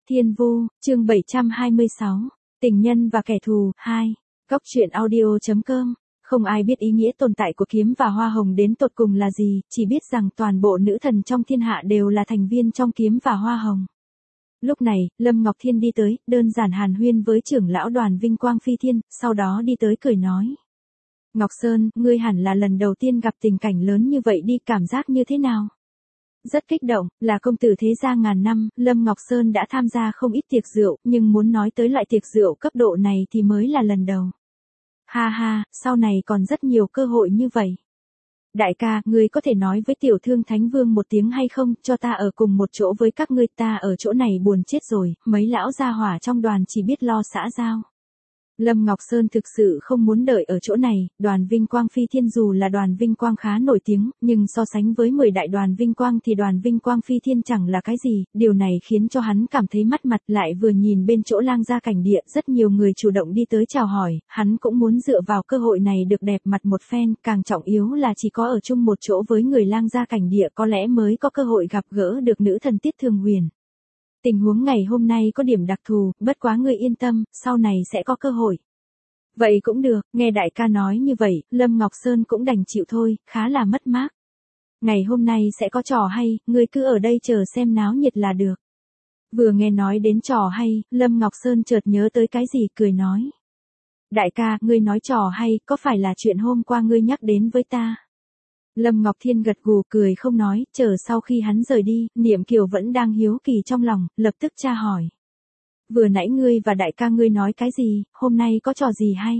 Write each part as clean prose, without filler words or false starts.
Thiên Vu, chương 726, Tình nhân và kẻ thù, 2. Góc truyện audio.com. Không ai biết ý nghĩa tồn tại của kiếm và hoa hồng đến tột cùng là gì, chỉ biết rằng toàn bộ nữ thần trong thiên hạ đều là thành viên trong kiếm và hoa hồng. Lúc này, Lâm Ngọc Thiên đi tới, đơn giản hàn huyên với trưởng lão Đoàn Vinh Quang Phi Thiên, sau đó đi tới cười nói. Ngọc Sơn, ngươi hẳn là lần đầu tiên gặp tình cảnh lớn như vậy đi, cảm giác như thế nào? Rất kích động, là công tử thế gia ngàn năm, Lâm Ngọc Sơn đã tham gia không ít tiệc rượu, nhưng muốn nói tới loại tiệc rượu cấp độ này thì mới là lần đầu. Ha ha, sau này còn rất nhiều cơ hội như vậy. Đại ca, ngươi có thể nói với tiểu thương Thánh Vương một tiếng hay không, cho ta ở cùng một chỗ với các ngươi, ta ở chỗ này buồn chết rồi, mấy lão gia hỏa trong đoàn chỉ biết lo xã giao. Lâm Ngọc Sơn thực sự không muốn đợi ở chỗ này, Đoàn Vinh Quang Phi Thiên dù là Đoàn Vinh Quang khá nổi tiếng, nhưng so sánh với 10 đại Đoàn Vinh Quang thì Đoàn Vinh Quang Phi Thiên chẳng là cái gì, điều này khiến cho hắn cảm thấy mất mặt, lại vừa nhìn bên chỗ lang gia cảnh địa, rất nhiều người chủ động đi tới chào hỏi, hắn cũng muốn dựa vào cơ hội này được đẹp mặt một phen, càng trọng yếu là chỉ có ở chung một chỗ với người lang gia cảnh địa có lẽ mới có cơ hội gặp gỡ được nữ thần Tiết Thường Huyền. Tình huống ngày hôm nay có điểm đặc thù, bất quá ngươi yên tâm, sau này sẽ có cơ hội. Vậy cũng được, nghe đại ca nói như vậy, Lâm Ngọc Sơn cũng đành chịu thôi, khá là mất mát. Ngày hôm nay sẽ có trò hay, ngươi cứ ở đây chờ xem náo nhiệt là được. Vừa nghe nói đến trò hay, Lâm Ngọc Sơn chợt nhớ tới cái gì, cười nói. Đại ca, ngươi nói trò hay, có phải là chuyện hôm qua ngươi nhắc đến với ta? Lâm Ngọc Thiên gật gù cười không nói, chờ sau khi hắn rời đi, Niệm Kiều vẫn đang hiếu kỳ trong lòng, lập tức tra hỏi. Vừa nãy ngươi và đại ca ngươi nói cái gì, hôm nay có trò gì hay?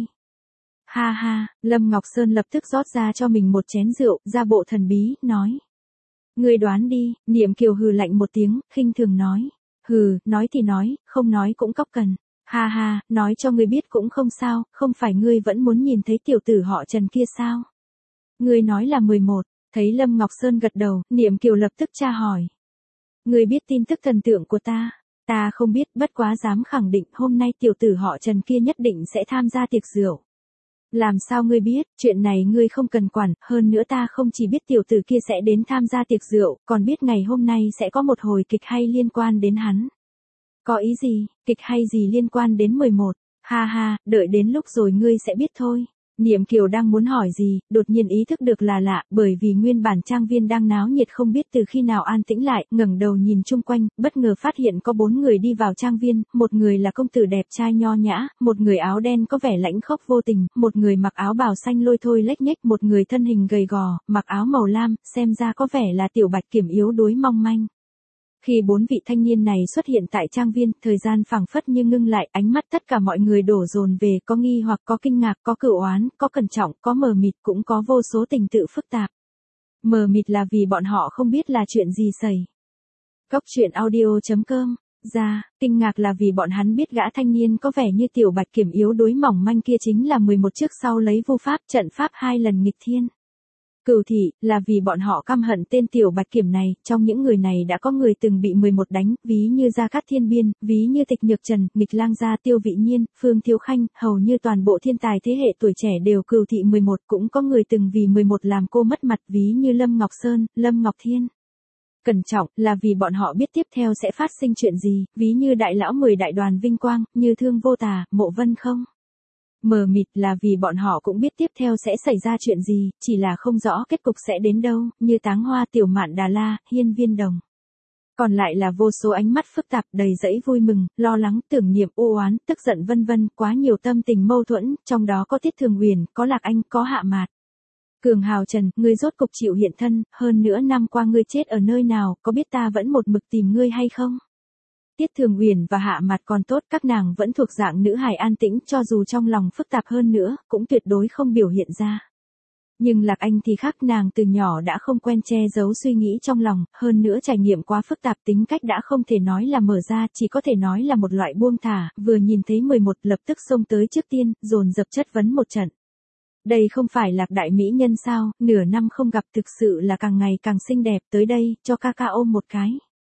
Ha ha, Lâm Ngọc Sơn lập tức rót ra cho mình một chén rượu, ra bộ thần bí, nói. Ngươi đoán đi, Niệm Kiều hừ lạnh một tiếng, khinh thường nói. Hừ, nói thì nói, không nói cũng cóc cần. Ha ha, nói cho ngươi biết cũng không sao, không phải ngươi vẫn muốn nhìn thấy tiểu tử họ Trần kia sao? Ngươi nói là 11, thấy Lâm Ngọc Sơn gật đầu, Niệm Kiều lập tức tra hỏi. Ngươi biết tin tức thần tượng của ta? Ta không biết, bất quá dám khẳng định hôm nay tiểu tử họ Trần kia nhất định sẽ tham gia tiệc rượu. Làm sao ngươi biết, chuyện này ngươi không cần quản, hơn nữa ta không chỉ biết tiểu tử kia sẽ đến tham gia tiệc rượu, còn biết ngày hôm nay sẽ có một hồi kịch hay liên quan đến hắn. Có ý gì, kịch hay gì liên quan đến 11? Ha ha, đợi đến lúc rồi ngươi sẽ biết thôi. Niệm Kiều đang muốn hỏi gì, đột nhiên ý thức được là lạ, bởi vì nguyên bản trang viên đang náo nhiệt không biết từ khi nào an tĩnh lại, ngẩng đầu nhìn chung quanh, bất ngờ phát hiện có 4 người đi vào trang viên, một người là công tử đẹp trai nho nhã, một người áo đen có vẻ lãnh khốc vô tình, một người mặc áo bào xanh lôi thôi lếch nhếch, một người thân hình gầy gò, mặc áo màu lam, xem ra có vẻ là tiểu bạch kiểm yếu đuối mong manh. Khi 4 vị thanh niên này xuất hiện tại trang viên, thời gian phảng phất như ngưng lại, ánh mắt tất cả mọi người đổ dồn về, có nghi hoặc, có kinh ngạc, có cửu oán, có cẩn trọng, có mờ mịt, cũng có vô số tình tự phức tạp. Mờ mịt là vì bọn họ không biết là chuyện gì xảy. Góc truyện audio.com. Ra, kinh ngạc là vì bọn hắn biết gã thanh niên có vẻ như tiểu bạch kiểm yếu đuối mỏng manh kia chính là 11 trước sau lấy vu pháp trận pháp 2 lần nghịch thiên. Cửu thị, là vì bọn họ căm hận tên tiểu bạch kiểm này, trong những người này đã có người từng bị 11 đánh, ví như Gia Cát Thiên Biên, ví như Tịch Nhược Trần, Nghịch Lang Gia Tiêu Vị Nhiên, Phương Thiếu Khanh, hầu như toàn bộ thiên tài thế hệ tuổi trẻ đều cửu thị 11, cũng có người từng vì 11 làm cô mất mặt, ví như Lâm Ngọc Sơn, Lâm Ngọc Thiên. Cẩn trọng, là vì bọn họ biết tiếp theo sẽ phát sinh chuyện gì, ví như đại lão 10 đại Đoàn Vinh Quang, như Thương Vô Tà, Mộ Vân Không. Mờ mịt là vì bọn họ cũng biết tiếp theo sẽ xảy ra chuyện gì, chỉ là không rõ kết cục sẽ đến đâu, như Táng Hoa, Tiểu Mạn Đà La, Hiên Viên Đồng. Còn lại là vô số ánh mắt phức tạp, đầy dẫy vui mừng, lo lắng, tưởng niệm, u oán, tức giận vân vân, quá nhiều tâm tình mâu thuẫn, trong đó có Tiết Thường Huyền, có Lạc Anh, có Hạ Mạt. Cường Hào Trần, ngươi rốt cục chịu hiện thân, hơn nữa năm qua ngươi chết ở nơi nào, có biết ta vẫn một mực tìm ngươi hay không? Tiết Thường Huyền và Hạ Mạt còn tốt, các nàng vẫn thuộc dạng nữ hài an tĩnh, cho dù trong lòng phức tạp hơn nữa, cũng tuyệt đối không biểu hiện ra. Nhưng Lạc Anh thì khác, nàng từ nhỏ đã không quen che giấu suy nghĩ trong lòng, hơn nữa trải nghiệm quá phức tạp, tính cách đã không thể nói là mở ra, chỉ có thể nói là một loại buông thả, vừa nhìn thấy 11 lập tức xông tới trước tiên, dồn dập chất vấn một trận. Đây không phải Lạc đại mỹ nhân sao, nửa năm không gặp thực sự là càng ngày càng xinh đẹp, tới đây, cho ca ca ôm một cái.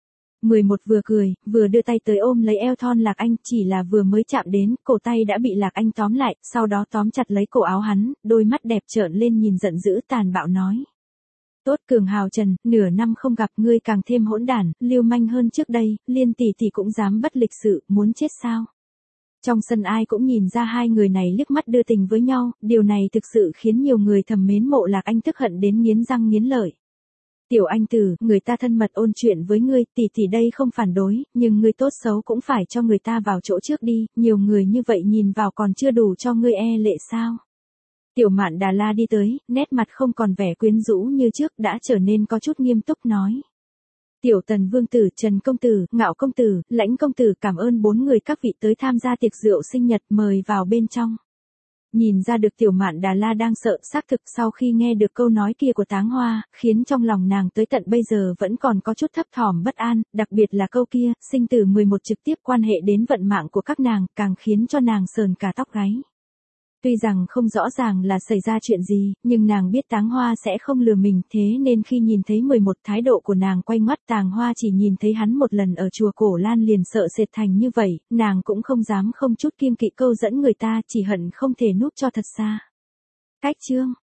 11 vừa cười, vừa đưa tay tới ôm lấy eo thon Lạc Anh, chỉ là vừa mới chạm đến, cổ tay đã bị Lạc Anh tóm lại, sau đó tóm chặt lấy cổ áo hắn, đôi mắt đẹp trợn lên nhìn giận dữ tàn bạo nói. Tốt cường hào Trần, nửa năm không gặp ngươi càng thêm hỗn đản, lưu manh hơn trước đây, Liên tỷ tỷ cũng dám bất lịch sự, muốn chết sao? Trong sân ai cũng nhìn ra hai người này liếc mắt đưa tình với nhau, điều này thực sự khiến nhiều người thầm mến mộ Lạc Anh tức hận đến nghiến răng nghiến lợi. Tiểu anh tử, người ta thân mật ôn chuyện với ngươi, tỷ tỷ đây không phản đối, nhưng ngươi tốt xấu cũng phải cho người ta vào chỗ trước đi, nhiều người như vậy nhìn vào còn chưa đủ cho ngươi e lệ sao? Tiểu Mạn Đà La đi tới, nét mặt không còn vẻ quyến rũ như trước đã trở nên có chút nghiêm túc nói. Tiểu Tần Vương tử, Trần Công tử, Ngạo Công tử, Lãnh Công tử cảm ơn 4 người các vị tới tham gia tiệc rượu sinh nhật mời vào bên trong. Nhìn ra được Tiểu Mạn Đà La đang sợ xác thực sau khi nghe được câu nói kia của Táng Hoa, khiến trong lòng nàng tới tận bây giờ vẫn còn có chút thấp thỏm bất an, đặc biệt là câu kia, sinh tử 11 trực tiếp quan hệ đến vận mạng của các nàng, càng khiến cho nàng sờn cả tóc gáy. Tuy rằng không rõ ràng là xảy ra chuyện gì, nhưng nàng biết Táng Hoa sẽ không lừa mình, thế nên khi nhìn thấy 11 thái độ của nàng quay ngoắt, Táng Hoa chỉ nhìn thấy hắn một lần ở chùa Cổ Lan liền sợ sệt thành như vậy, nàng cũng không dám không chút kiêng kỵ câu dẫn người ta, chỉ hận không thể núp cho thật xa. Cách chương